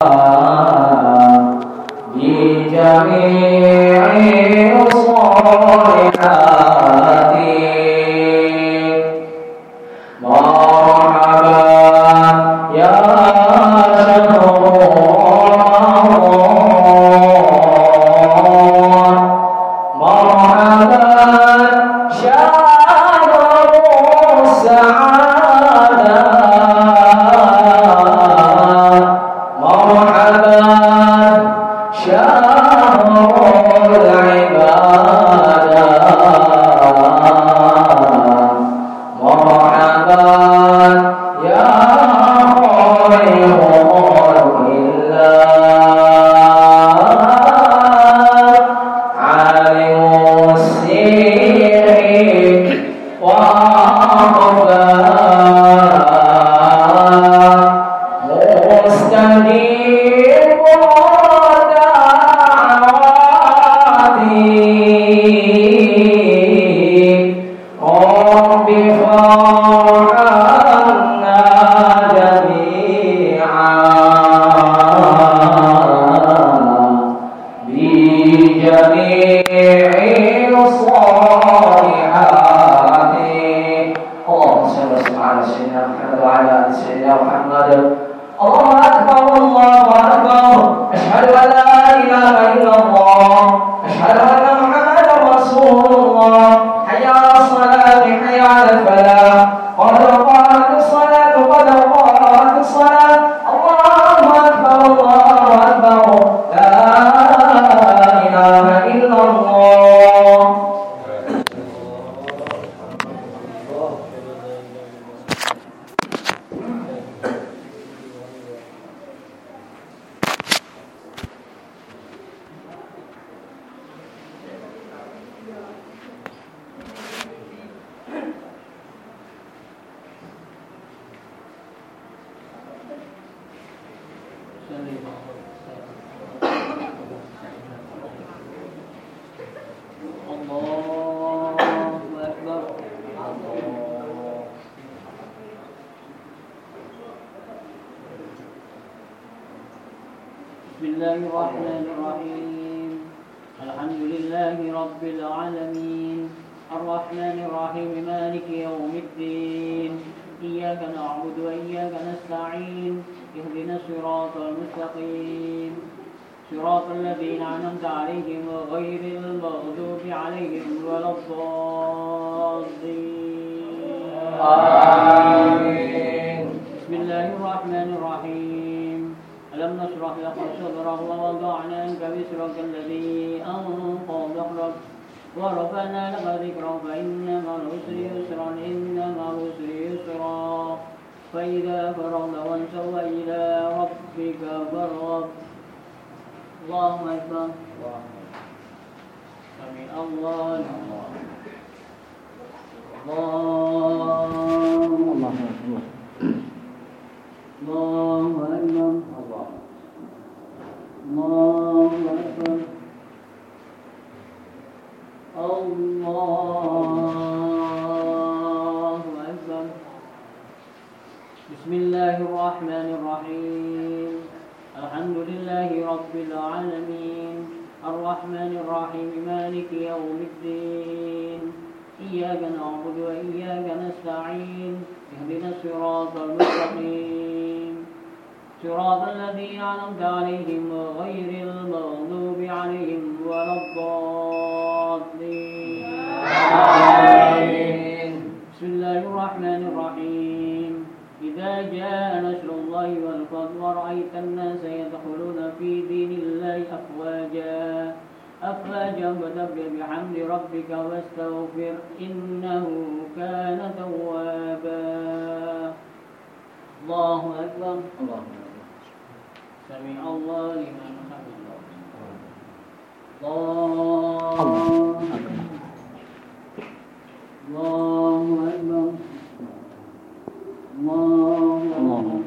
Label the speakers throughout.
Speaker 1: بجميع الصالحات مرحبا يا شهر رمضان مرحبا شهر السعادة مرحبا شهر العبادة مرحبا يا خير خلق الله عالم السر وأخفى مستجيب رب فارحمنا جميعا بجميع الصالحات اللهم صل وسلم على سيدنا محمد وعلى ال سيدنا محمد الله أكبر الله أكبر أشهد أن لا إله إلا الله أشهد أن محمدا رسول الله حي على الصلاة حي على الفلاح قد قامت الصلاة قد قامت الصلاة الله أكبر الله أكبر لا إله إلا الله
Speaker 2: بسم الله الرحمن الرحيم الحمد لله رب العالمين الرحمن الرحيم مالك يوم الدين إياك نعبد وإياك نستعين اهدنا الصراط المستقيم صراط الذين أنعمت عليهم غير المغضوب عليهم ولا الضالين آمين بسم الله الرحمن الرحيم ألم نشرح لك صدرك ووضعنا عنك وزرك الذي أنقض ظهرك ورفعنا لك ذكرك فإن مع العسر يسرا إن مع العسر يسرا فإذا فرغت فانصب وإلى ربك فارغب الله أكبر سمع الله لمن الله أكبر الله أكبر الله أكبر الله أكبر بسم الله الرحمن الرحيم الحمد لله رب العالمين الرحمن الرحيم مالك يوم الدين إياك نعبد وإياك نستعين اهدنا الصراط المستقيم صراط الذين أنعمت عليهم غير المغضوب عليهم ولا الضالين آمين بسم الله الرحمن الرحيم إذا جاء نصر الله والفتح ورأيت الناس يدخلون في دين الله أفواجا فسبح بحمد ربك واستغفر إنه كان توابا الله أكبر الله سمع الله لمن حمده الله أكبر الله أكبر الله أكبر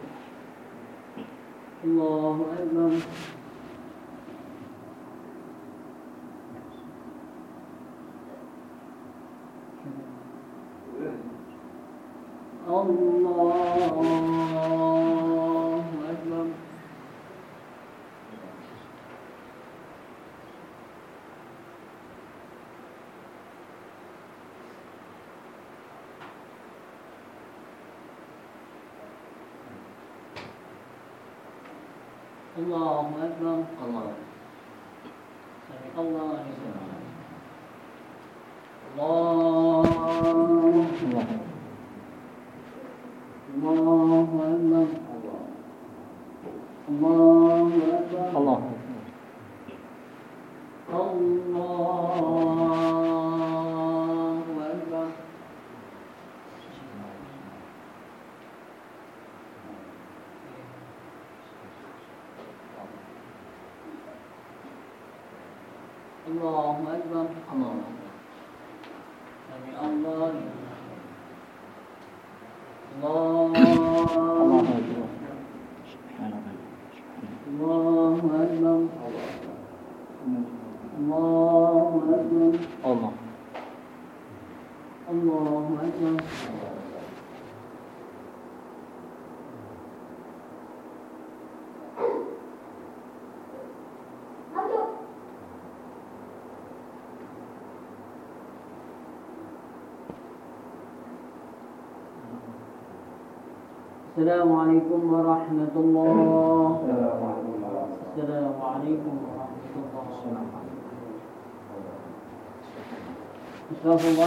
Speaker 2: الله أكبر الله أكبر الله أكبر. الله. سمع الله لمن الله. الله أكبر. الله أكبر. الله. الله أكبر. الله. سمع الله لمن الله. الله أكبر. الله أكبر. الله أكبر. الله. الله أكبر. السلام عليكم ورحمة الله. السلام عليكم ورحمة الله. استغفر الله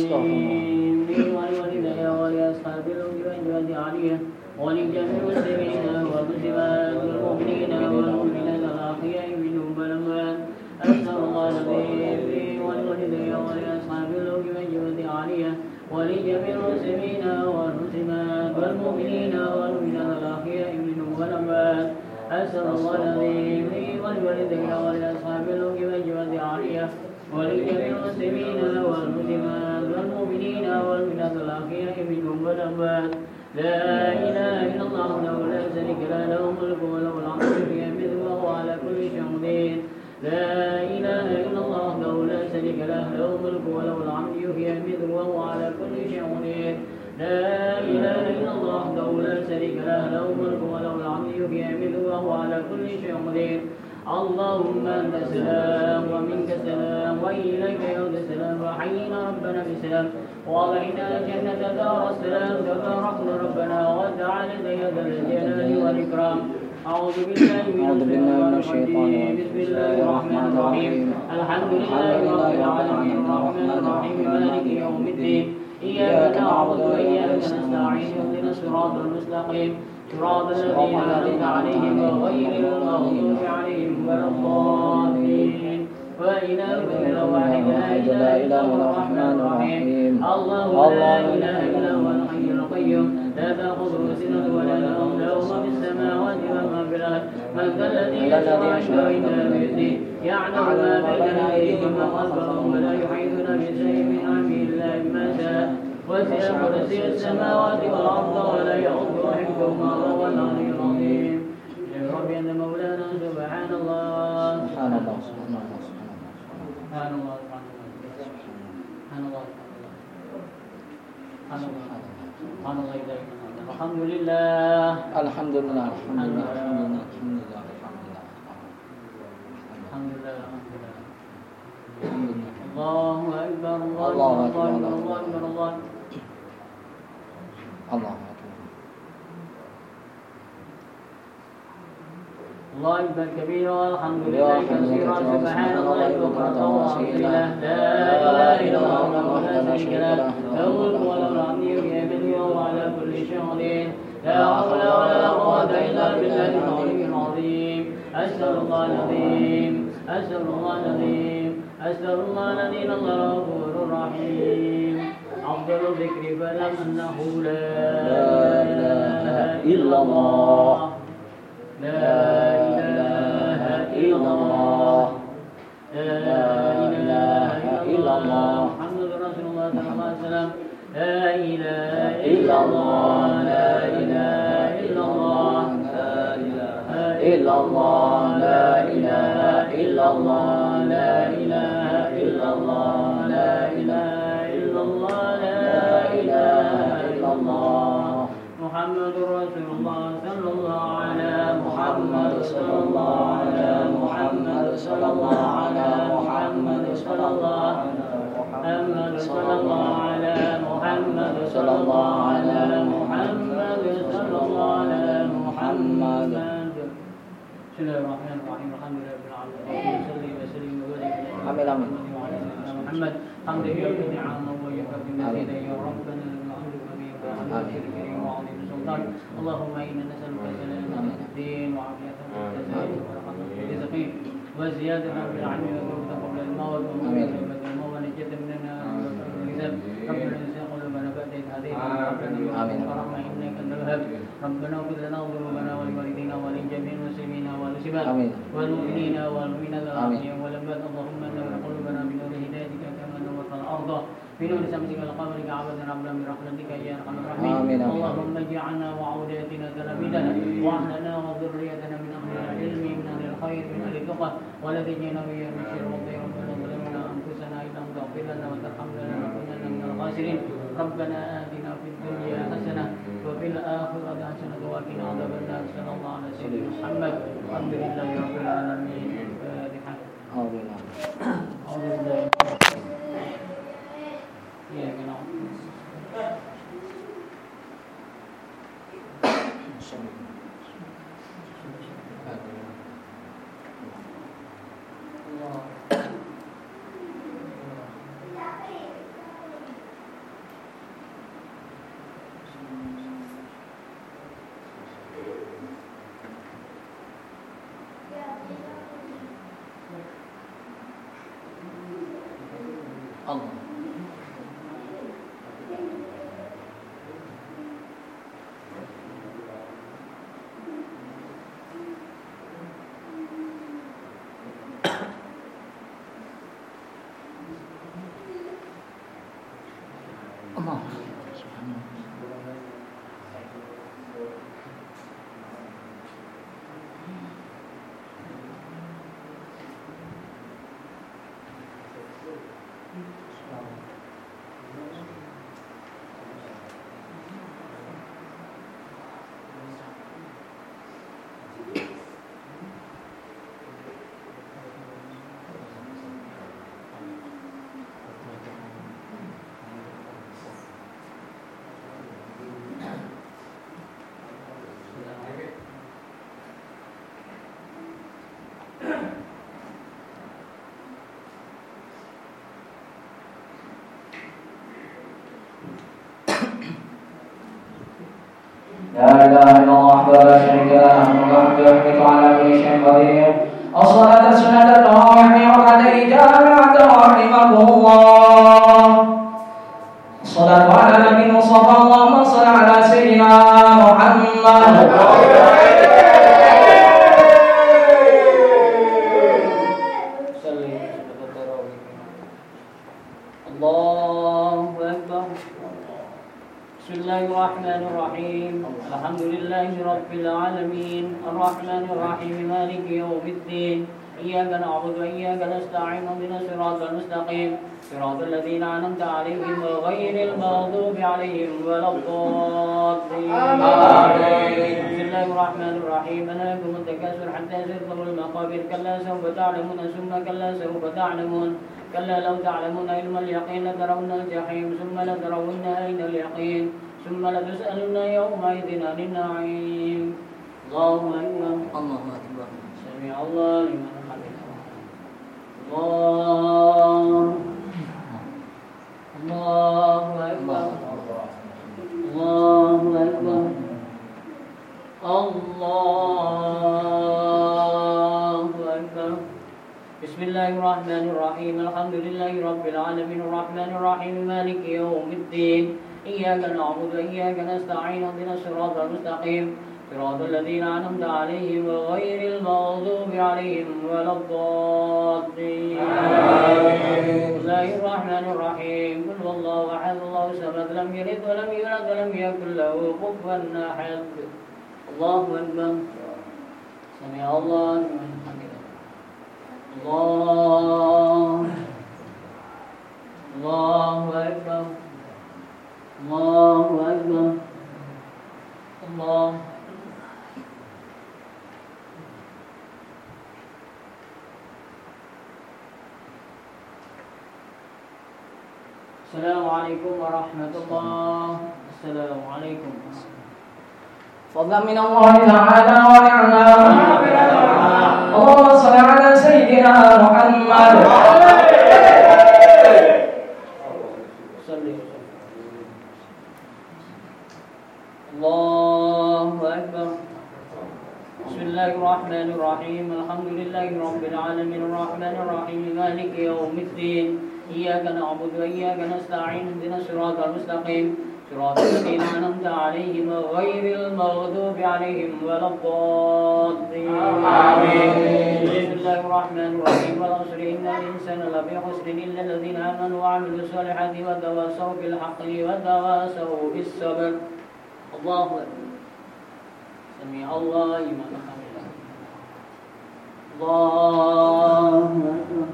Speaker 2: العظيم لي ولوالدي ولأصحاب الأجواد عليه ولجميع المسلمين والمسلمات والمؤمنين والمؤمنات الأحياء منهم والأموات. أسأل الله العظيم لي ولوالدي ولأصحاب الأجواد عليه ولجميع المسلمين والمسلمات والمؤمنين والمؤمنات الأحياء منهم والأموات. أسأل الله العظيم لي ولوالدي ولأصحاب الأجواد عليه ولجميع المسلمين والمسلمات والمؤمنين والمؤمنات الأحياء منهم والأموات. لا إله إلا الله وحده لا شريك له له الملك وله الحمد يحمده وهو على كل شيء قدير. لا إله إلا الله وحده لا شريك له له الملك وله الحمد يحمده وهو على كل شيء قدير. لا إله إلا الله وحده لا شريك له له الملك وله الحمد يحمده وهو على كل شيء قدير. اللهم أنت السلام ومنك السلام وإليك يعود السلام وحينا ربنا بالسلام وأضعنا الجنة دار السلام تباركت ربنا وتعالى يا ذا الجلال والإكرام. أعوذ بالله من الشيطان الرجيم. بسم الله الرحمن الرحيم. الحمد لله رب العالمين الرحمن الرحيم مالك يوم الدين. إياك نعبد وإياك نستعين اهدنا الصراط المستقيم صراط الذين أنعمت عليهم غير المغضوب عليهم ولا الضالين. وإلهكم واحد لا إله إلا هو الرحمن الرحيم. الله لا إله إلا هو الحي القيوم لا تأخذه سنة ولا نوم له ما في السماوات وما في الأرض. من ذا الذي يشفع إلا بإذنه يعلم ما بين أيديهم وما خلفهم ولا يحيطون بشيء من علمه إلا بما شاء. وسع كرسي السماوات والأرض ولا يؤوده حفظهما وهو العلي العظيم. يا رب أنت مولانا سبحان الله. سبحان الله. سبحان الله. سبحان الله. سبحان الله. سبحان الله. سبحان الله. الحمد لله. الحمد لله. الحمد لله. الحمد لله. الله أكبر. الله أكبر. الله أكبر. الله الله الله أكبر كبيرا والحمد لله كثيرا سبحان الله بكرة وأصيلا. لا إله إلا الله وحده لا شريك له له الملك وله الحمد يحمده وهو على كل شيء قدير. لا حول ولا قوة إلا بالله العلي العظيم. أسأل الله العظيم. أسأل الله العظيم. أسأل الله الذي الله غفور رحيم. أفضل الذكر فلم أنه لا إله إلا الله. لا إله إلا الله. لا إله إلا الله. محمد رسول الله صلى الله عليه وسلم. لا إله إلا الله. لا إله إلا الله. لا إله إلا الله. لا إله إلا الله. لا إله إلا الله. لا إله إلا الله. لا إله إلا الله. محمد رسول الله صلى الله على محمد صلى الله على محمد صلى الله على محمد صلى الله محمد صلى الله على محمد صلى الله على محمد صلى الله على محمد. Bismillahirrahmanirrahim. Alhamdulillahirabbil alamin. Shalli wa sallim wa barik
Speaker 1: Amin amin.
Speaker 2: Muhammad. Hamdan yu'ti ni'amahu wa yukafi mazida ya rabbana al-hamdu sultan. Allahumma inna nas'aluka salamatan fid din wa 'afiyatan fid jasad wa rahmatan fil rizqi wa ziyadatan fil 'ilmi wa tawbatan qabla al-maut wa mawtatan wa najatan min al-hisab. Rabbana la qulubana ba'da idh hadaytana wa hab lana min ladunka innaka antal wahhab. Rabbana ighfir lana dhunubana wa liwalidayna wa li jami'il muslimina wal muslimat wal mu'minina wal mu'minat wal amwat. Allahumma nawwir qulubana bi nuri hidayatika kama nawwarta al-ardha بنور سمسك وقمرك عبدا ربنا برحمتك يا ارحم الراحمين. اللهم اجعلنا وعوداتنا تلاميذنا واهلنا وذريتنا من اهل العلم من اهل الخير من اهل التقى ونجينا من الشر والضير. ربنا ظلمنا انفسنا ان لم تغفر لنا وترحمنا لنكونن من الخاسرين. ربنا آتنا في الدنيا حسنه وفي الاخره حسنه وقنا عذاب النار. صلى الله على سيدنا محمد. الحمد لله رب العالمين. الفاتحه. أعوذ بالله. Ya, genau. Allah. لا إله إلا الله وحده لا شريك له وحده يملك على كل شيء قدير. الصلاة سنة التراويح ركعتين جامعة رحمكم الله. الصلاة على النبي المصطفى. اللهم صل على سيدنا محمد. Bismillahirrahmanirrahim. Alhamdulillahi rabbil alamin. Arrahmanir rahim. Maliki yaumiddin. Iyyaka na'budu wa iyyaka nasta'in. Ihdinas siratal mustaqim. Siratal ladzina an'amta 'alaihim ghairil maghdubi 'alaihim waladdallin. Amin. Bismillahirrahmanirrahim. Alhaakum at-takatsur hatta zurtumul maqabir. Kalla sawfa ta'lamuna thumma kalla sawfa ta'lamun. كلا لو تعلمون علم اليقين لترون الجحيم ثم لترون عين اليقين ثم لتسألن يومئذ عن النعيم. الله أكبر. الله أكبر. سمع الله لمن حمده. الله أكبر. الله أكبر. الله أكبر. Bismillahirrahmanirrahim. Alhamdulillahi rabbil alamin. Arrahmanirrahim. Maliki yaumiddin. Iyyaka na'budu wa iyyaka nasta'in. Ihdinas siratal mustaqim. Siratal ladzina an'amta 'alaihim ghairil maghdubi 'alaihim waladdallin. Bismillahirrahmanirrahim. Qul huwallahu ahad. Allahu samad. Lam yalid wa lam yulad wa lam yakul lahu kufuwan ahad. Allahu akbar. Sami Allah liman hamidah. الله أكبر. الله أكبر. الله. السلام عليكم ورحمة الله. السلام عليكم. فضلا من الله تعالى ونعمة. الرحمن الرحيم الحمد لله رب العالمين الرحمن الرحيم مالك يوم الدين إياك نعبد وإياك نستعين اهدنا الصراط المستقيم صراط الذين أنعمت عليهم غير المغضوب عليهم ولا الضالين آمين. بسم الله الرحمن الرحيم والعصر إن الإنسان لفي خسر إلا الذين آمنوا وعملوا الصالحات وتواصوا بالحق وتواصوا بالصبر. الله أكبر. سمع الله لمن حمده. الله أكبر.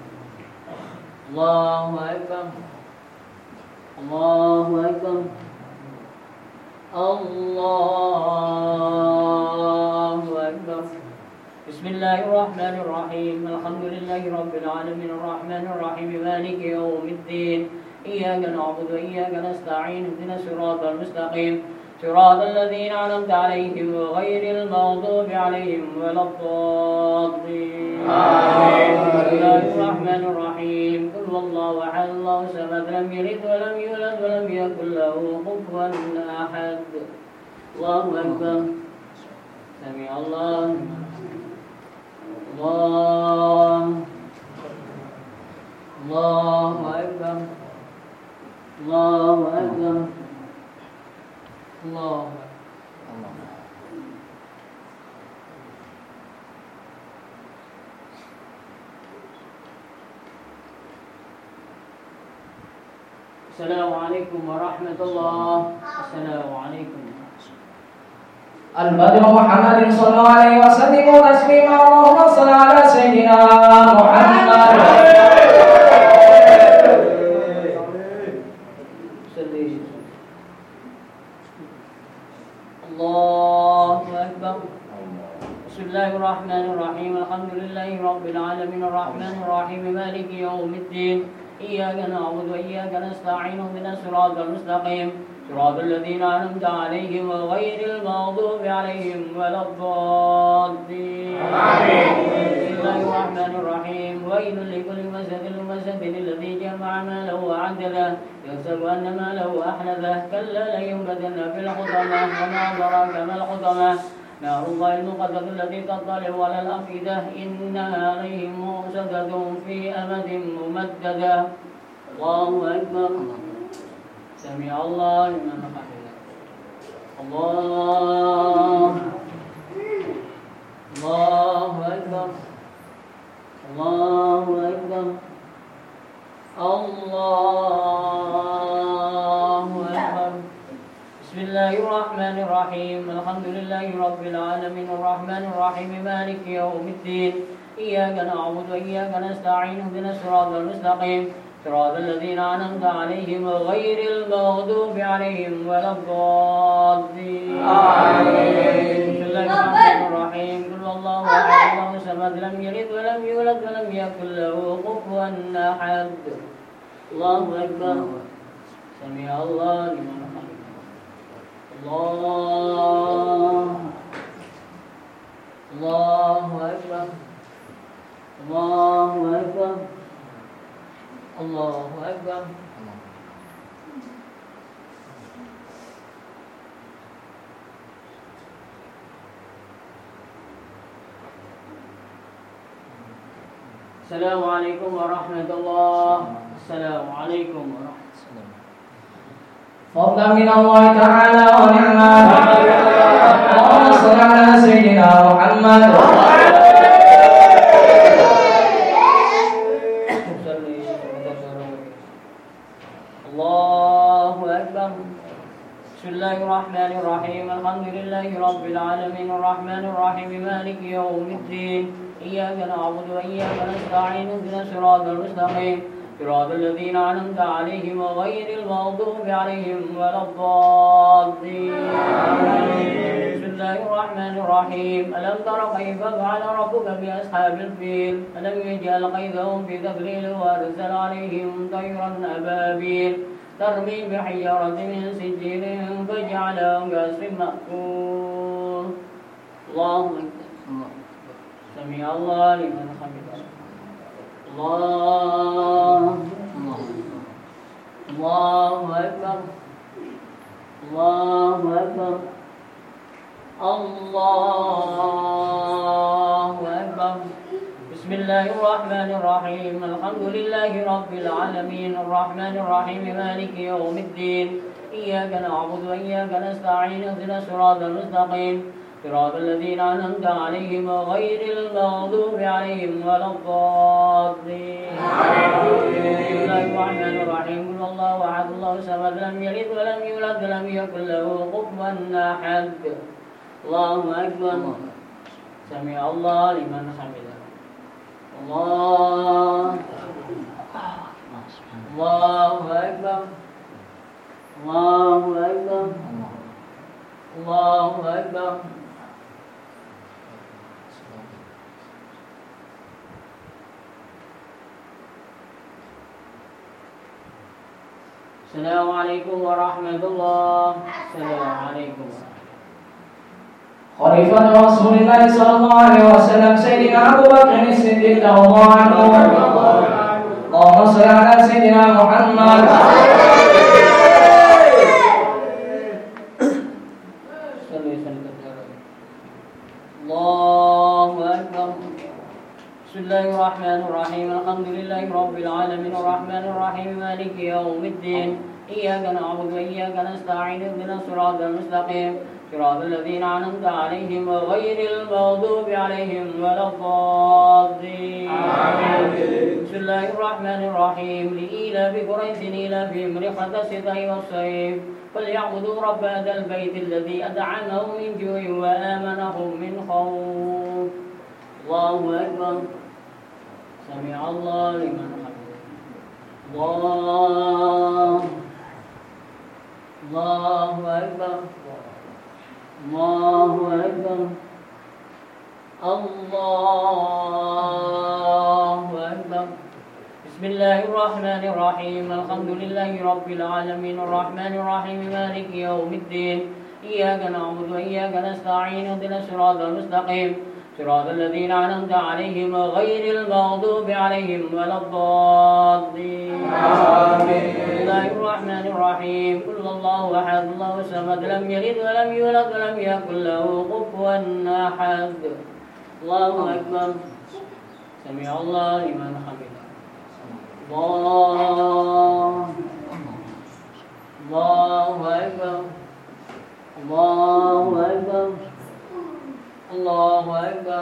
Speaker 2: الله أكبر. الله أكبر. الله أكبر. بسم الله الرحمن الرحيم الحمد لله رب العالمين الرحمن الرحيم مالك يوم الدين إياك نعبد وإياك نستعين اهدنا الصراط المستقيم صراط الذين أنعمت عليهم غير المغضوب عليهم ولا الضالين آمين. بسم الله الرحمن الرحيم قل هو الله أحد الله الصمد لم يلد ولم يولد ولم يكن له كفوا أحد. الله أكبر. سمع الله الله الله أكبر. الله أكبر. الله أكبر. السلام عليكم ورحمة الله. السلام عليكم.
Speaker 1: البدر محمد صلى الله عليه وسلم تسليما اللهم صل على سيدنا محمد.
Speaker 2: الله أكبر. بسم الله الرحمن الرحيم الحمد لله رب العالمين الرحمن الرحيم مالك يوم الدين إياك نعبد وإياك نستعين اهدنا الصراط المستقيم صراط الذين أنعمت عليهم غير المغضوب عليهم ولا الضالين آمين. بسم الله الرحمن الرحيم ويل لكل همزة الذي جمع ماله وعدده يحسب أن ماله أحلفه كلا لينبذن في الحطمة وما أدراك ما الحطمة نار الله المقدة التي تطلع على الأفئدة إنها عليهم مؤصدة في أمد ممددة. الله أكبر. سمع الله لمن حمده. الله الله أكبر. الله أكبر. الله أكبر. بسم الله الرحمن الرحيم الحمد لله رب العالمين الرحمن الرحيم مالك يوم الدين إياك نعبد وإياك نستعين اهدنا الصراط المستقيم صراط الذين أنعمت عليهم غير المغضوب عليهم ولا الضالين آمين. بسم الله الرحمن الرحيم قل هو الله أحد الله الصمد لم يلد ولم يولد ولم يكن له كفوا أحد. الله أكبر. سمع الله لمن حمده. الله الله أكبر. الله أكبر. الله أكبر. السلام عليكم ورحمة الله. السلام عليكم ورحمة الله.
Speaker 1: فضلا من الله تعالى ونعمة. اللهم صل على سيدنا محمد.
Speaker 2: الله أكبر. بسم الله الرحمن الرحيم الحمد لله رب العالمين الرحمن الرحيم مالك يوم الدين إياك نعبد وإياك نستعين اهدنا الصراط المستقيم صراط الذين أنعمت عليهم غير المغضوب عليهم ولا الضالين بسم الله الرحمن الرحيم ألم تر كيف فعل ربك بأصحاب الفيل ألم يجعل كيدهم في تضليل وأرسل عليهم طيرا أبابيل ترمي بحجارة من سجيل فجعلهم كعصف مأكول. الله أكبر. سمع الله لمن حمده. الله الله أكبر. الله أكبر. الله أكبر. بسم الله الرحمن الرحيم. الحمد لله رب العالمين الرحمن الرحيم مالك يوم الدين إياك نعبد وإياك نستعين اهدنا الصراط المستقيم صراط الذين أنعمت عليهم غير المغضوب عليهم ولا الضالين. بسم الله الرحمن الرحيم. قل الله أحد الله الصمد لم يلد ولم يولد ولم يكن له كفوا أحد. الله أكبر. سمع الله لمن حمده. الله أكبر. الله أكبر. الله أكبر. السلام عليكم ورحمة الله. السلام عليكم.
Speaker 1: خليفة رسول الله صلى الله عليه وسلم سيدنا أبو بكر الصديق رضي الله عنه. اللهم صل على سيدنا محمد.
Speaker 2: الله أكبر. بسم الله الرحمن الرحيم. الحمد لله رب العالمين الرحمن الرحيم مالك يوم الدين إياك نعبد وإياك نستعين اهدنا الصراط المستقيم صراط الذين أنعمت عليهم غير المغضوب عليهم ولا الضالين. بسم الله الرحمن الرحيم. لإيلاف قريش إيلافهم رحلة الشتاء والصيف فليعبدوا رب هذا البيت الذي أطعمهم من جوع وآمنهم من خوف. الله أكبر. سمع الله لمن حمده. الله أكبر. الله أكبر. الله أكبر. بسم الله الرحمن الرحيم. الحمد لله رب العالمين الرحمن الرحيم مالك يوم الدين إياك نعبد وإياك نستعين اهدنا الصراط المستقيم صراط الذين أنعمت عليهم غير المغضوب عليهم ولا الضالين. بسم الله الرحمن الرحيم. قل الله أحد الله الصمد لم يلد ولم يولد ولم يكن له كفوا أحد. الله أكبر. سمع الله لمن حمده. الله أكبر. الله أكبر. الله أكبر.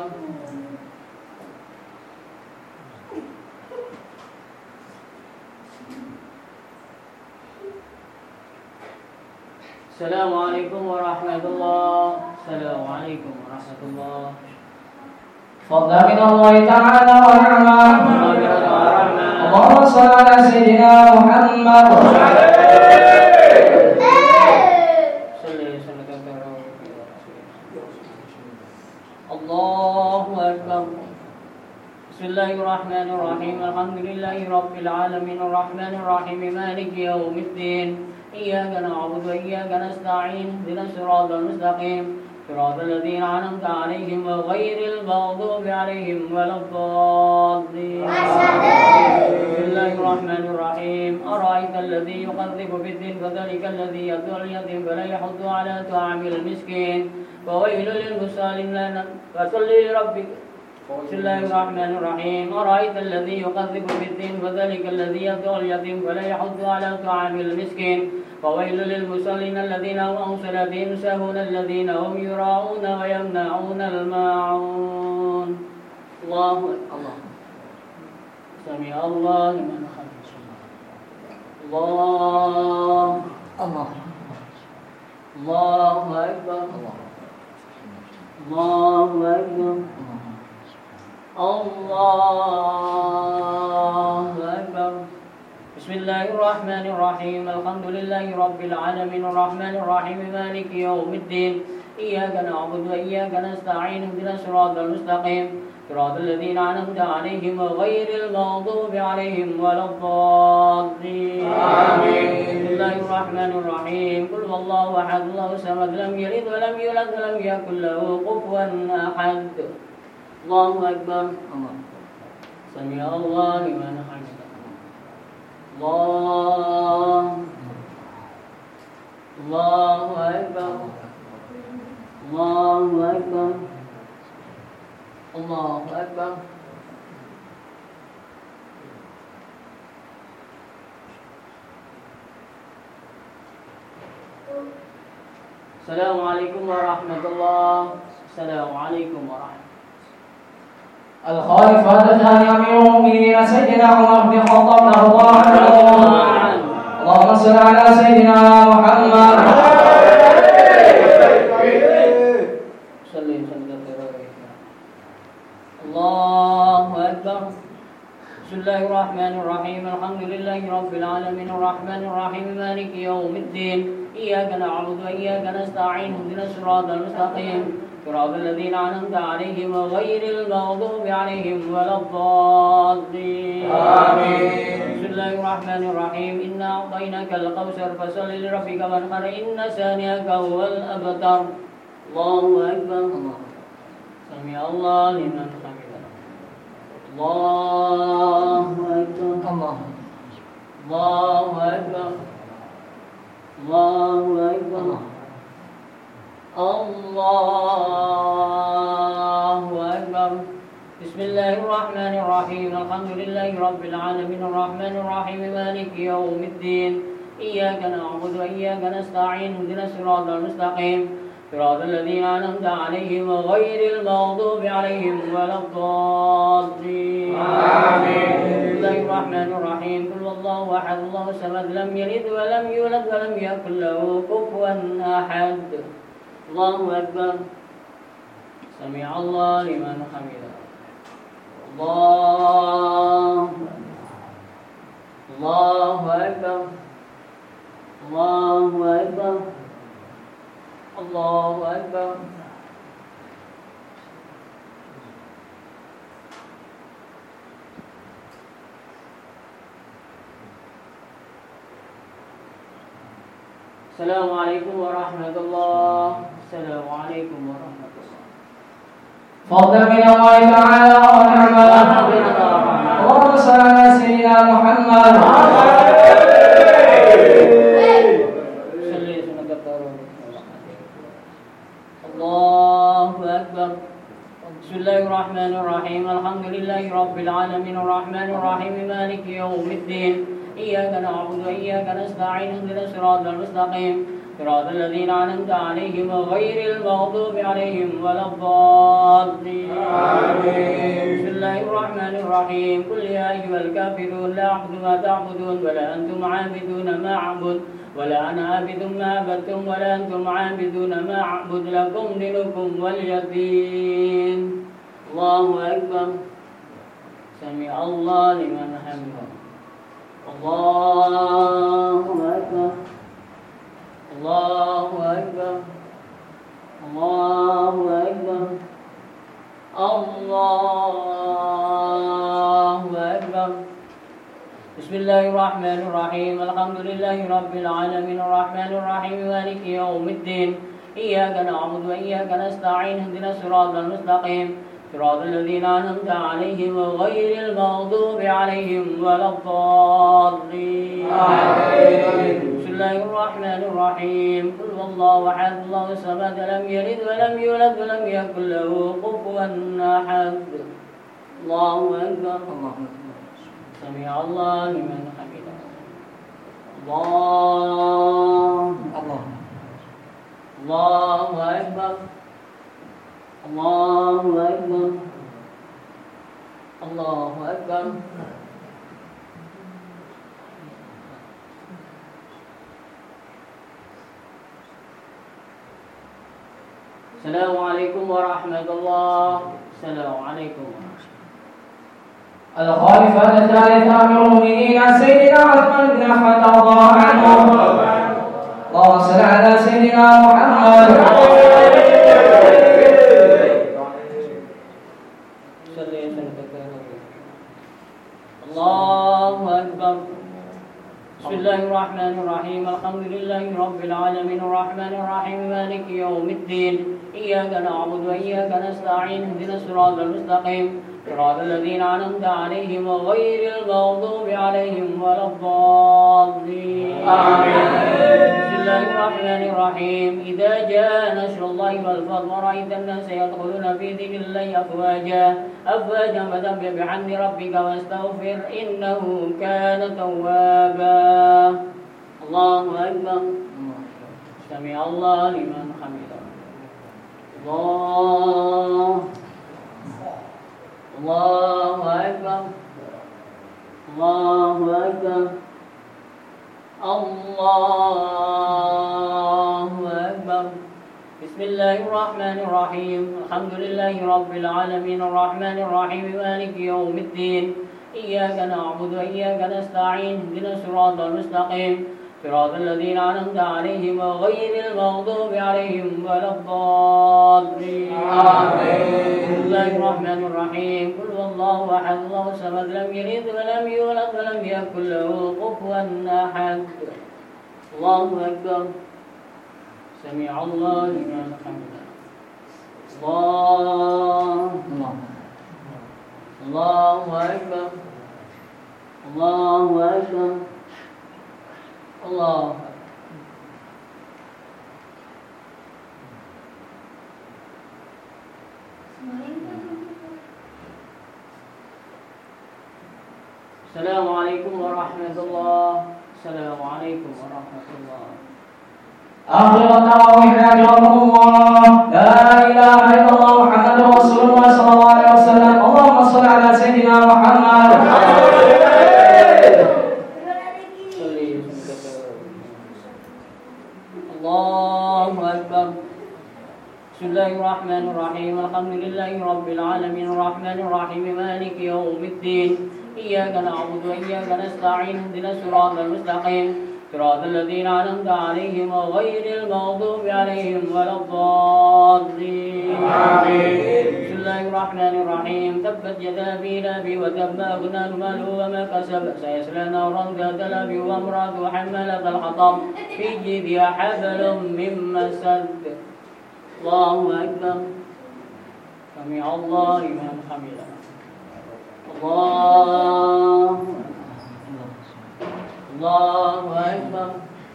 Speaker 2: السلام عليكم ورحمة الله. السلام عليكم ورحمة الله.
Speaker 1: فضلا من الله تعالى ونعمة. اللهم صل على سيدنا محمد.
Speaker 2: الله أكبر. بسم الله الرحمن الرحيم. الحمد لله رب العالمين الرحمن الرحيم مالك يوم الدين إياك نعبد وإياك نستعين اهدنا الصراط المستقيم صراط الذين أنعمت عليهم غير المغضوب عليهم ولا الضالين. بسم الله الرحمن الرحيم. أرأيت الذي يكذب بالدين فذلك الذي يدعو اليتيم فلا يحض على طعام المسكين فويل للمصلين فصل لربك. بسم الله الرحمن الرحيم. أرأيت الذي يكذب بالدين فذلك الذي يدعو اليتيم فلا يحض على طعام المسكين فويل للمصلين الذين هم عن صلاتهم ساهون الذين هم يراءون ويمنعون الماعون. الله سمع الله لمن حمده. الله أكبر. الله أكبر. الله أكبر. بسم الله الرحمن الرحيم. الحمد لله رب العالمين الرحمن الرحيم مالك يوم الدين إياك نعبد وإياك نستعين اهدنا الصراط المستقيم صراط الذين أنعمت عليهم غير المغضوب عليهم ولا الضالين. بسم الله الرحمن الرحيم. قل هو الله أحد الله الصمد لم يلد ولم يولد ولم يكن له كفوا أحد. الله أكبر. سمع الله لمن حمده. الله أكبر. Allahu Akbar. Allahu Akbar. Assalamualaikum warahmatullahi. Assalamualaikum warahmatullahi.
Speaker 1: الخليفة الثاني أمير المؤمنين سيدنا عمر بن الخطاب رضي الله عنه. اللهم صل على سيدنا محمد.
Speaker 2: الله أكبر. بسم الله الرحمن الرحيم. الحمد لله رب العالمين الرحمن الرحيم مالك يوم الدين. إياك نعبد وإياك نستعين اهدنا الصراط المستقيم صراط الذين أنعمت عليهم غير المغضوب عليهم ولا الضالين. آمين. بسم الله الرحمن الرحيم. إنا أعطيناك الكوثر فصل لربك وانحر إن شانئك هو الأبتر. الله أكبر. سمع الله لمن حمده. الله أكبر. الله أكبر. الله أكبر. الله أكبر. بسم الله الرحمن الرحيم. الحمد لله رب العالمين الرحمن الرحيم مالك يوم الدين. إياك نعبد وإياك نستعين اهدنا الصراط المستقيم صراط الذين أنعمت عليهم غير المغضوب عليهم ولا الضالين. آمين. بسم الله الرحمن الرحيم. قل هو الله أحد الله الصمد لم يلد ولم يولد ولم يكن له كفوا أحد. الله أكبر. سمع الله لمن حمده. الله أكبر. الله أكبر. الله أكبر. السلام عليكم ورحمة الله. السلام عليكم ورحمة الله.
Speaker 1: فضلا من الله تعالى ونعمة. اللهم صل على سيدنا محمد.
Speaker 2: الله أكبر. بسم الله الرحمن الرحيم. الحمد لله رب العالمين الرحمن الرحيم مالك يوم الدين. إياك نعبد وإياك نستعين اهدنا الصراط المستقيم صراط الذين أنعمت عليهم غير المغضوب عليهم ولا الضالين. آمين. بسم الله الرحمن الرحيم. قل يا أيها الكافرون لا أعبد ما تعبدون ولا أنتم عابدون ما أعبد ولا أنا عابد ما عبدتم ولا أنتم عابدون ما أعبد لكم دينكم ولي دين. الله أكبر. سمع الله لمن حمده. الله أكبر. الله أكبر. الله أكبر. الله أكبر. بسم الله الرحمن الرحيم. الحمد لله رب العالمين الرحمن الرحيم مالك يوم الدين. إياك نعبد وإياك نستعين اهدنا الصراط المستقيم صراط الذين أنعمت عليهم غير المغضوب عليهم ولا الضالين. آمين. بسم الله الرحمن الرحيم. قل هو الله أحد الله الصمد لم يلد ولم يولد ولم يكن له كفوا أحد. الله أكبر. سمع الله لمن حمده. الله أكبر. الله أكبر. الله أكبر. السلام عليكم ورحمة الله. السلام عليكم.
Speaker 1: الخليفة الثالث أمير المؤمنين سيدنا عثمان بن عفان رضي الله عنه. اللهم صل على سيدنا محمد.
Speaker 2: الله أكبر. بسم الله الرحمن الرحيم. الحمد لله رب العالمين الرحمن الرحيم مالك يوم الدين. إياك نعبد وإياك نستعين اهدنا الصراط المستقيم صراط الذين أنعمت عليهم غير المغضوب عليهم ولا الضالين. آمين. بسم الله الرحمن الرحيم. إذا جاء نصر الله والفتح ورأيت الناس يدخلون في دين الله أفواجا فسبح بحمد ربك واستغفر إنه كان توابا. الله أكبر. سمع الله لمن حمده. الله أكبر. الله أكبر. الله أكبر. بسم الله الرحمن الرحيم. الحمد لله رب العالمين الرحمن الرحيم مالك يوم الدين. إياك نعبد وإياك نستعين اهدنا الصراط المستقيم صراط الذين أنعمت عليهم غير المغضوب عليهم ولا الضالين. آمين. بسم الله الرحمن الرحيم. قل هو الله أحد الله الصمد لم يلد ولم يولد ولم يكن له كفوا أحد. الله أكبر. سمع الله لمن حمده. الله أكبر. الله أكبر. الله. السلام عليكم ورحمة الله. السلام عليكم ورحمة الله.
Speaker 1: آخر التراويح أجركم الله. لا إله إلا الله محمد رسول الله صلى الله عليه وسلم. اللهم صل على سيدنا محمد.
Speaker 2: الله أكبر. بسم الله الرحمن الرحيم. الحمد لله رب العالمين الرحمن الرحيم مالك يوم الدين. إياك نعبد وإياك نستعين اهدنا الصراط المستقيم صراط الذين أنعمت عليهم غير المغضوب عليهم ولا الضالين. آمين. بسم الله الرحمن الرحيم. تبت يدا أبي لهب وتب ما أغنى ماله وما كسب سيصلى نارا ذات لهب وامرأته حمالة الحطب في جيدها حبل من مسد. الله أكبر. سمع الله لمن حمده. الله أكبر.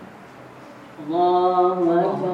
Speaker 2: الله أكبر.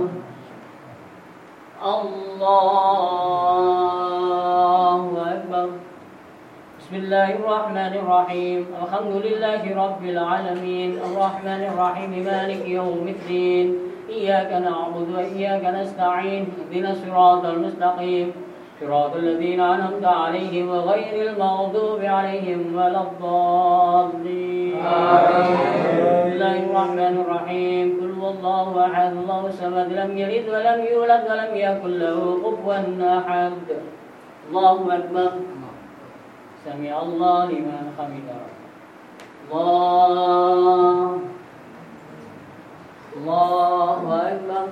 Speaker 2: الله أكبر. بسم الله الرحمن الرحيم. الحمد لله رب العالمين الرحمن الرحيم مالك يوم الدين. إياك نعبد وإياك نستعين اهدنا الصراط المستقيم صراط الذين أنعمت عليهم غير المغضوب عليهم ولا الضالين. بسم الله الرحمن الرحيم. قل هو الله أحد الله الصمد لم يلد ولم يولد ولم يكن له كفوا أحد. الله أكبر. سمع الله لمن حمده. الله أكبر.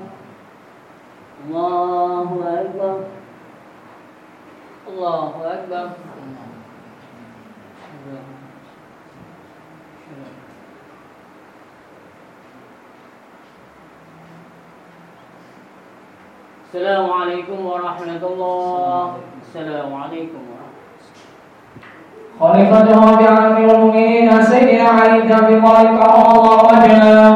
Speaker 2: الله أكبر. الله أكبر. السلام عليكم ورحمة الله. السلام عليكم ورحمة الله.
Speaker 1: خليفة رابع أمير المؤمنين سيدنا علي بن أبي طالب كرم الله وجهه.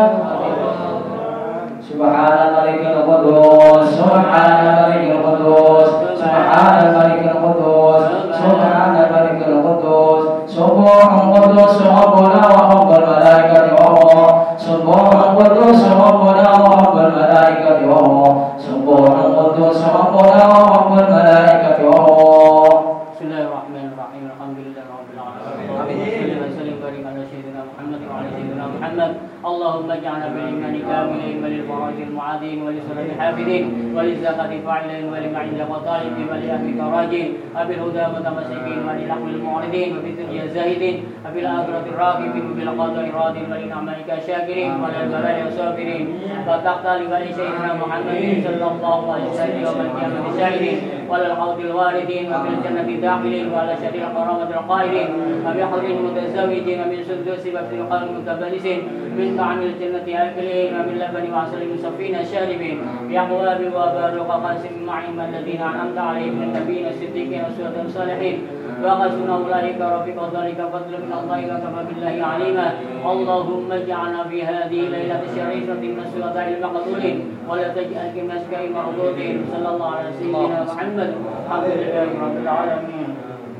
Speaker 1: سبحان الملك القدوس سبحان الملك القدوس سبحان الملك القدوس سبحان الملك القدوس سبحان القدوس ربنا ورب الملائكة والروح سبحان القدوس ربنا ورب الملائكة والروح سبحان القدوس ربنا ورب الملائكة والروح.
Speaker 2: بسم الله الرحمن الرحيم. الحمد لله رب العالمين. وسلم وبارك على سيدنا محمد وعلى سيدنا محمد. اللهم اجعلنا بالإيمان كاملين وللفرائض المعادين وللصلاة الحافظين وللزكاة فاعلين ولما عندك وطالبين ولأهلك راجين وبالهدى متمسكين وللحم المعرضين وفي الدنيا زاهدين وفي الآخرة الراغبين وفي القضاء راضين ولنعمائك شاكرين وللبلاء صابرين وتحت لبال سيدنا محمد صلى الله عليه وسلم يوم القيامة شاهدين وعلى الحوض الواردين وفي الجنة الداخلين وعلى شر القرامة القائلين وبحر المتزوجين ومن سدوس وابتلقاء المتبلسين من طعم الجنة آكلين ومن لبن وعسل مصفين شاربين بأحواب وبارق قاسم معهم الذين أنعمت عليهم من النبيين الصديقين والشهداء الصالحين وحسن أولئك رفيقا ذلك فضل من الله وكفى بالله عليما اللهم اجعلنا في هذه الليلة الشريفة من الشهداء المقتولين ولا تجعل في المشكى المردودين صلى الله على سيدنا محمد الحمد لله رب العالمين.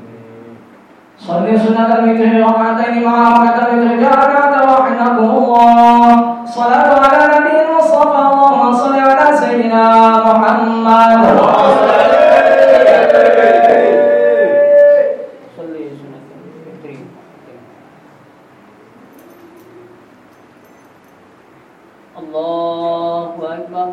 Speaker 1: صلي سنة الوتر ركعتين مع ركعة الوتر جامعة رحمكم الله. صلاة على نبي المصطفى اللهم صل على سيدنا محمد.
Speaker 2: الله أكبر.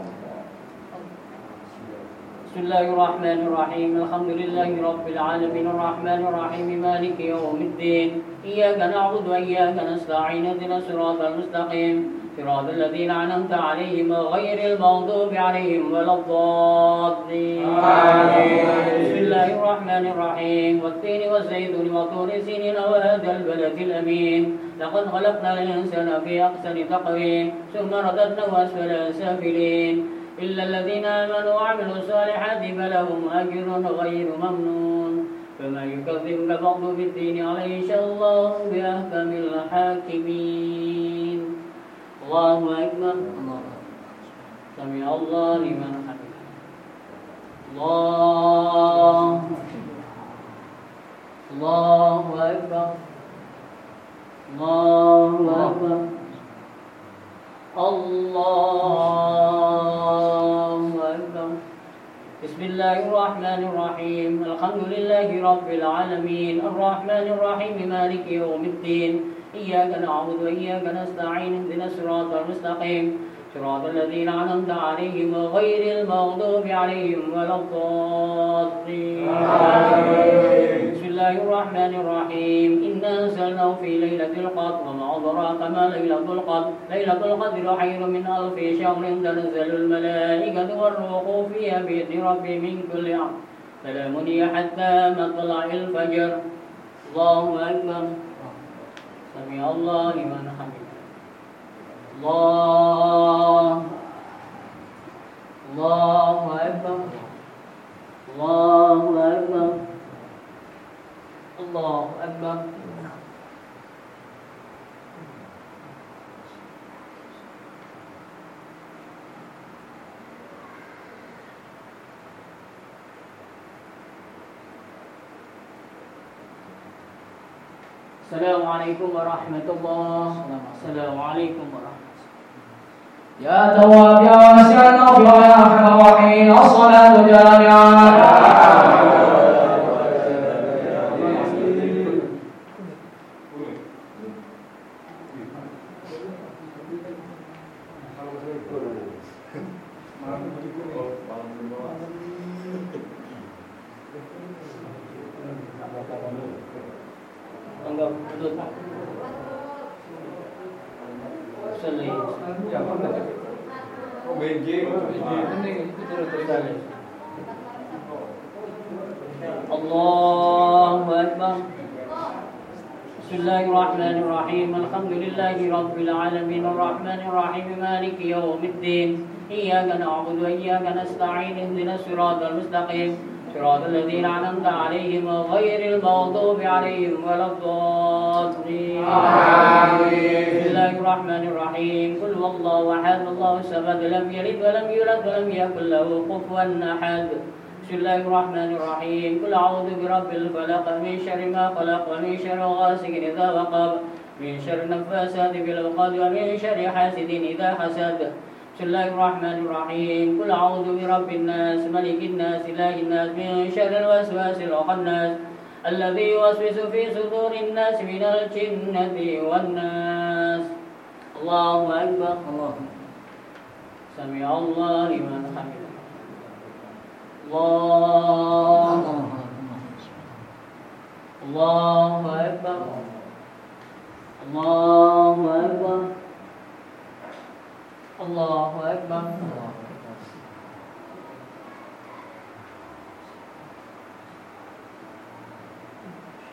Speaker 2: بسم الله الرحمن الرحيم الحمد لله رب العالمين الرحمن الرحيم مالك يوم الدين إياك نعبد وإياك نستعين اهدنا الصراط المستقيم صراط الذين أنعمت عليهم غير المغضوب عليهم ولا الضالين. بسم الله الرحمن الرحيم والتين والزيتون وطور سينين وهذا البلد الأمين لقد خلقنا الإنسان في أحسن تقويم ثم رددناه أسفل سافلين إلا الذين آمنوا وعملوا الصالحات فلهم أجر غير ممنون فما يكذبك بعد بالدين عليه الله بأحكم الحاكمين. الله أكبر. سمع الله لمن حمده. الله أكبر. الله أكبر. الله أكبر. بسم الله الرحمن الرحيم الحمد لله رب العالمين الرحمن الرحيم مالك يوم الدين إياك نعبد وإياك نستعين اهدنا الصراط المستقيم صراط الذين أنعمت عليهم غير المغضوب عليهم ولا الضالين. بسم الله الرحمن الرحيم إنا أنزلناه في ليلة القدر وما أدراك ما ليلة القدر ليلة القدر خير من ألف شهر تنزل الملائكة والروح فيها بإذن ربهم من كل أمر سلام هي حتى مطلع الفجر. الله أكبر. سمع الله لمن حمده. الله أكبر. الله أكبر. الله أكبر. السلام عليكم ورحمة الله. السلام عليكم ورحمة الله.
Speaker 1: يا تواب يا واسع المغفرة يا أرحم الراحمين الصلاة جامعة.
Speaker 2: الله أكبر. بسم الله الرحمن الرحيم الحمد لله رب العالمين الرحمن الرحيم مالك يوم الدين إياك نعبد وإياك نستعين اهدنا الصراط المستقيم صراط الذين أنعمت عليهم غير المغضوب عليهم ولا الضالين. بسم الله الرحمن الرحيم قل هو الله أحد الله الصمد لم يلد ولم يولد ولم يكن له كفوا أحد. بسم الله الرحمن الرحيم قل أعوذ برب الفلق من شر ما خلق ومن شر غاسق إذا وقب من شر النفاثات في العقد ومن شر حاسد إذا حسد. بسم الله الرحمن الرحيم قل أعوذ برب الناس ملك الناس إله الناس من شر الوسواس الخناس الذي يوسوس في صدور الناس من الجنة والناس. الله أكبر. سمع الله لمن حمده. الله أكبر. الله أكبر. الله أكبر.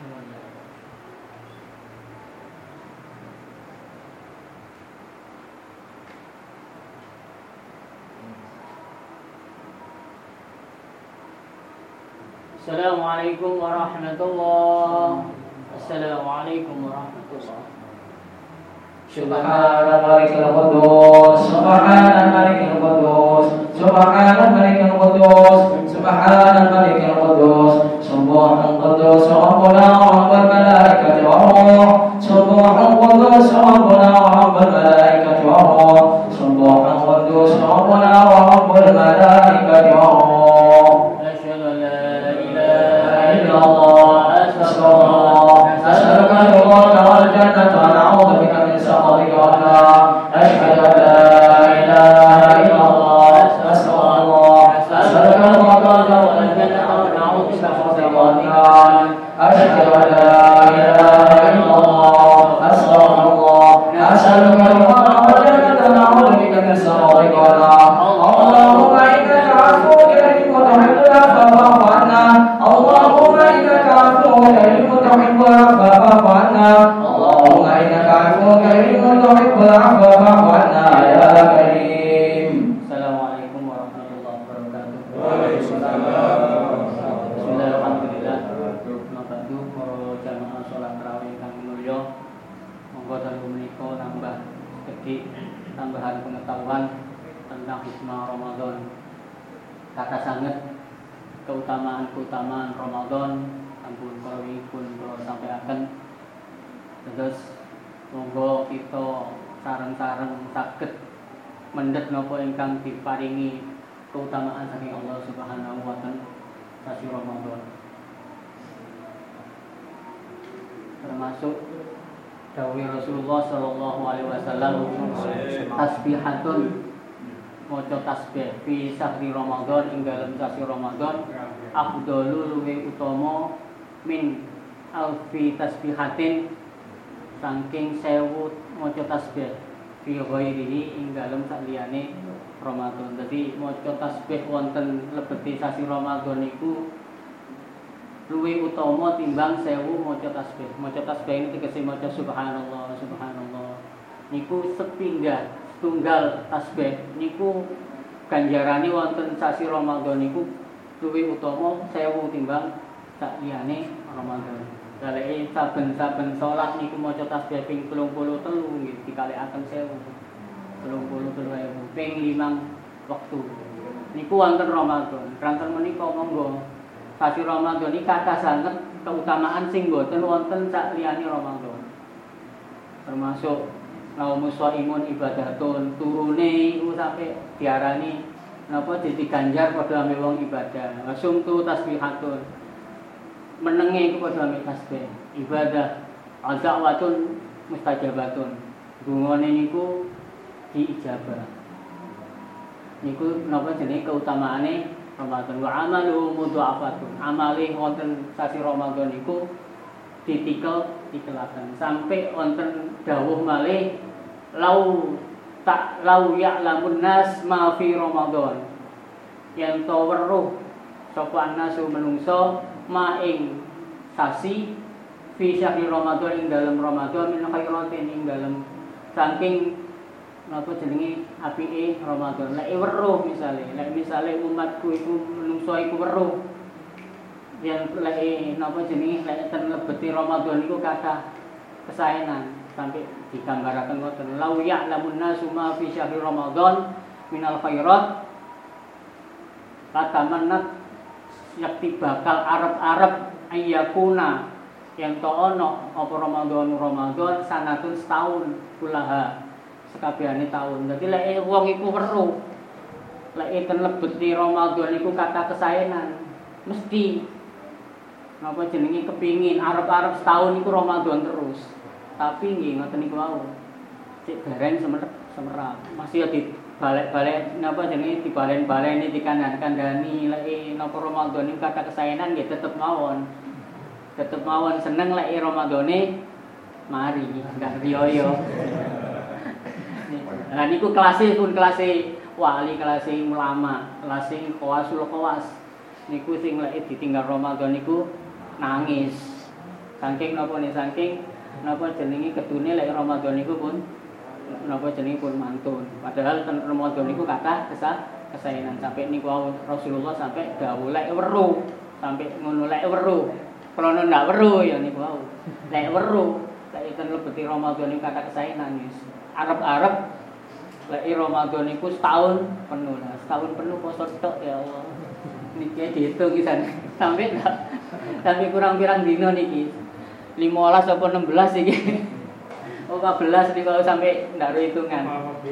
Speaker 2: Assalamualaikum warahmatullahi. Assalamualaikum warahmatullahi.
Speaker 1: Subhanal Malikil Quddus, Subhanal Malikil Quddus, Subhanal Malikil Quddus, Subhanal Malikil Quddus, Subhanal Quddus Rabbuna Rabbul Malaikati war Ruh, Subhanal Quddus Rabbuna Rabbul Malaikati war Ruh, Subhanal Quddus Rabbuna Rabbul Malaikati war Ruh.
Speaker 2: Asyhadu an la ilaha
Speaker 1: illallah, as'aluka ridhaka wal jannata wa a'udzu bika min sakhatika wan nar. Asyhadu an la ilaha illallah, as'aluka ridhaka wal jannata wa a'udzu bika min sakhatika wan nar. Asyhadu an la ilaha illallah, as'aluka ridhaka wal jannata wa a'udzu bika min sakhatika wan nar. Allahumma innaka 'afuwwun karimun tuhibbul 'afwa fa'fu 'anna. Allahumma innaka 'afuwwun karimun tuhibbul 'afwa fa'fu 'anna. Allahumma innaka 'afuwwun karimun tuhibbul 'afwa fa'fu 'anna ya karim.
Speaker 2: Assalamualaikum warahmatullahi wabarakatuh.
Speaker 1: Waalaikumsalam.
Speaker 2: Bismillah, alhamdulillah. Mabadu para jamaah salat tarawih kang mulya. Monggo dalem menika nambah sedikit tambahan pengetahuan tentang hikmah Ramadan. Kata sanget keutamaan Ramadan ampun pun kula sampaikan. Terus monggo kita sareng-sareng saged mendhet napa ingkang diparingi keutamaan saking Allah Subhanahu wa taala sasi Ramadan. Termasuk dawuh Rasulullah sallallahu alaihi wasallam, tasbihatun, maca tasbih fi sahri Ramadan ing dalem sasi Ramadan afdalu luwih utama min alfi tasbihatin saking 1000 maca tasbih fi ghairihi ing dalem saliyane Ramadan. Dadi maca tasbih wonten lebeti sasi Ramadan niku luwih utama timbang 1000 maca tasbih. Maca tasbih ini tegese maca subhanallah subhanallah. Niku setunggal tasbih niku ganjarane wonten sasi Ramadan niku luwih utama 1000 timbang saliyane Ramadan. Daleke saben-saben salat niku maca tasbih ping 33 nggih dikalekaken 1000. 33.000 ping 5 wektu. Niku wonten Ramadan. Ranten menika monggo sasi Ramadan iki kathah sanget keutamaan sing boten wonten saliyane Ramadan. Termasuk naumus shaimun ibadatun, turune iku sampe diarani napa dadi ganjar padha ame wong ibadah. Wasumtu tasbihatun, menenge iku padha ame tasbih. Ibadah azawatun mustajabatun, dungane niku diijabah. Niku napa jenenge keutamaane Ramadan. Wa amalu mudha'afatun, amale wonten sasi Ramadan niku ditelaken sampai wonten dawuh malih lau ya'lamun nas ma fi Ramadan, yen to weruh sapa nasu menungso ma ing sasi fi syahri Ramadan ing dalem Ramadan min khairatin ing dalem saking napa jenenge apike Ramadan. Lek weruh misale umatku iku menungso iku weruh yang lek napa jenenge lek ten lebeti Ramadan iku kathah kesaenan sampai digambaraken ngoten lau ya'lamun nasu ma fi syahri Ramadan minal khairat katamannat yakti bakal arep-arep ayyakuna yang to ono apa Ramadan sanatun setahun kulaha sekabehane taun. Dadi lek wong iku weruh lek ten lebeti Ramadan iku kathah kesaenan mesti napa jenenge kepingin arep-arep setahun iku Ramadan terus. Tapi nggih ngoten niku wau. Cek bareng semerap. Masih ya dibalik-balik napa jenenge dibalen-baleni dikandhani lek napa Ramadan niku kathah kesaenan nggih tetep mawon. Tetep mawon seneng lek Ramadane mari enggak riyo. Lah niku kelase pun kelase wali, kelase ulama, kelase khawasul khawas. Niku sing lek ditinggal Ramadan niku nangis. Saking napa jenenge kedune lek Ramadan niku pun napa jenenge pun mantun. Padahal ten Ramadan niku kathah kesaenan sampai niku Rasulullah sampai dawuh lek weru, sampai ngono lek weru. Krana ndak weru ya niku wau. Lek weru, lek ten lebeti Ramadan niku kathah kesaenan wis. Arep-arep lek Ramadan niku setahun penuh lah. Setahun penuh poso tok ya Allah. Niki diitung pisan. Sampai kurang pirang dino niki. 15 apa 16 iki. Oh 14 niku sampai ndak hitungan.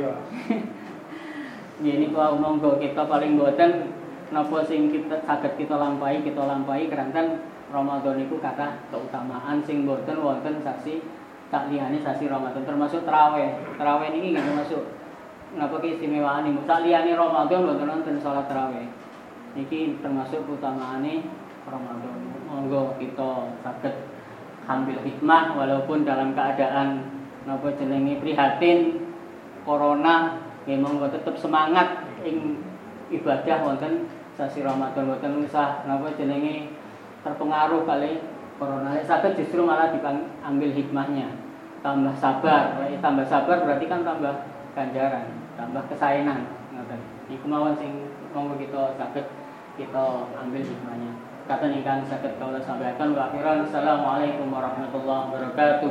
Speaker 2: Nggih niku monggo kita paling boten napa sing kita saged kita lampahi keranten Ramadan niku kathah keutamaan sing boten wonten saksi tak liyane sasi Ramadan termasuk tarawih. Tarawih niki nggih termasuk napa ki istimewaan niku. Sak liyane Ramadan boten wonten salat tarawih. Niki termasuk keutamaane Ramadan. Monggo kita saged ambil hikmah walaupun dalam keadaan napa jenenge prihatin corona nggih monggo tetep semangat ing ibadah wonten sasi Ramadan boten usah napa jenenge terpengaruh kali corona. Saged justru malah diambil hikmahnya. Tambah sabar berarti kan tambah ganjaran, tambah kesaenan ngoten. Iku mawon sing monggo kita saged kita ambil hikmahnya. Kata ingkang saged kula sampaikan wa akhiran assalamualaikum warahmatullahi wabarakatuh.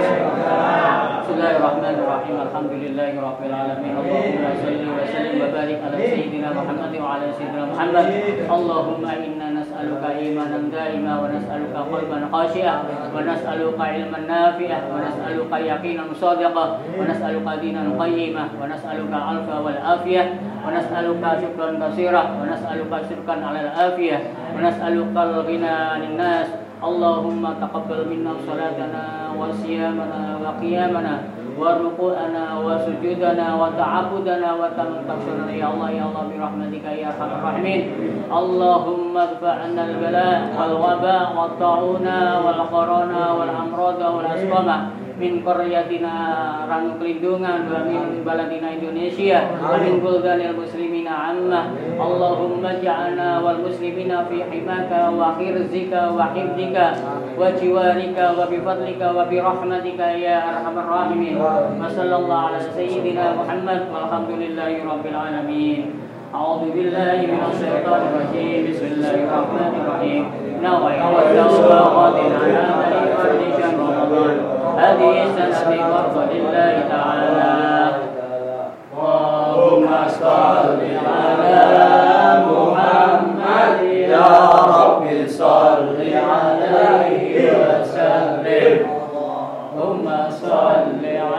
Speaker 2: Bismillahirrahmanirrahim. Alhamdulillahirabbil alamin. Allahumma shalli wa sallim wa barik ala sayyidina Muhammad wa ala sayyidina Muhammad. Allahumma inna nas'aluka imanan daima wa nas'aluka qalban khashi'ah wa nas'aluka ilman nafi'ah wa nas'aluka yaqinan shadiqah wa nas'aluka dinan qayyimah wa nas'aluka alfa wal afiyah wa nas'aluka syukran katsirah wa nas'aluka syukran 'alal afiyah wa nas'aluka al-ghina 'anil nas. Allahumma taqabbal minna salatana wa siyamana wa qiyamana wa ruku'ana wa sujudana wa ta'abudana wa tamantasana ya Allah bi rahmatika ya arhamar rahimin. Allahumma adfa'na al-bala wal waba wa ta'una wal qarana wal amrada wal asqama min qaryatina ranu kelindungan wa min baladina Indonesia wa min buldanil muslimina amma. Allahumma ja'alna wal muslimina fi himaka wa khirzika wa hifdika wa jiwarika wa bi fadlika wa bi rahmatika ya arhamar rahimin. Wa sallallahu ala sayyidina Muhammad walhamdulillahi rabbil alamin. A'udzu billahi minasy syaithanir rajim. Bismillahirrahmanirrahim. Nawaitu tawbatan ala ibadi Ramadan. Hadhihi sanati fardhillahi ta'ala. Allahumma shalli ala Muhammad ya Rabbi shalli alaihi wa sallim. Allahumma shalli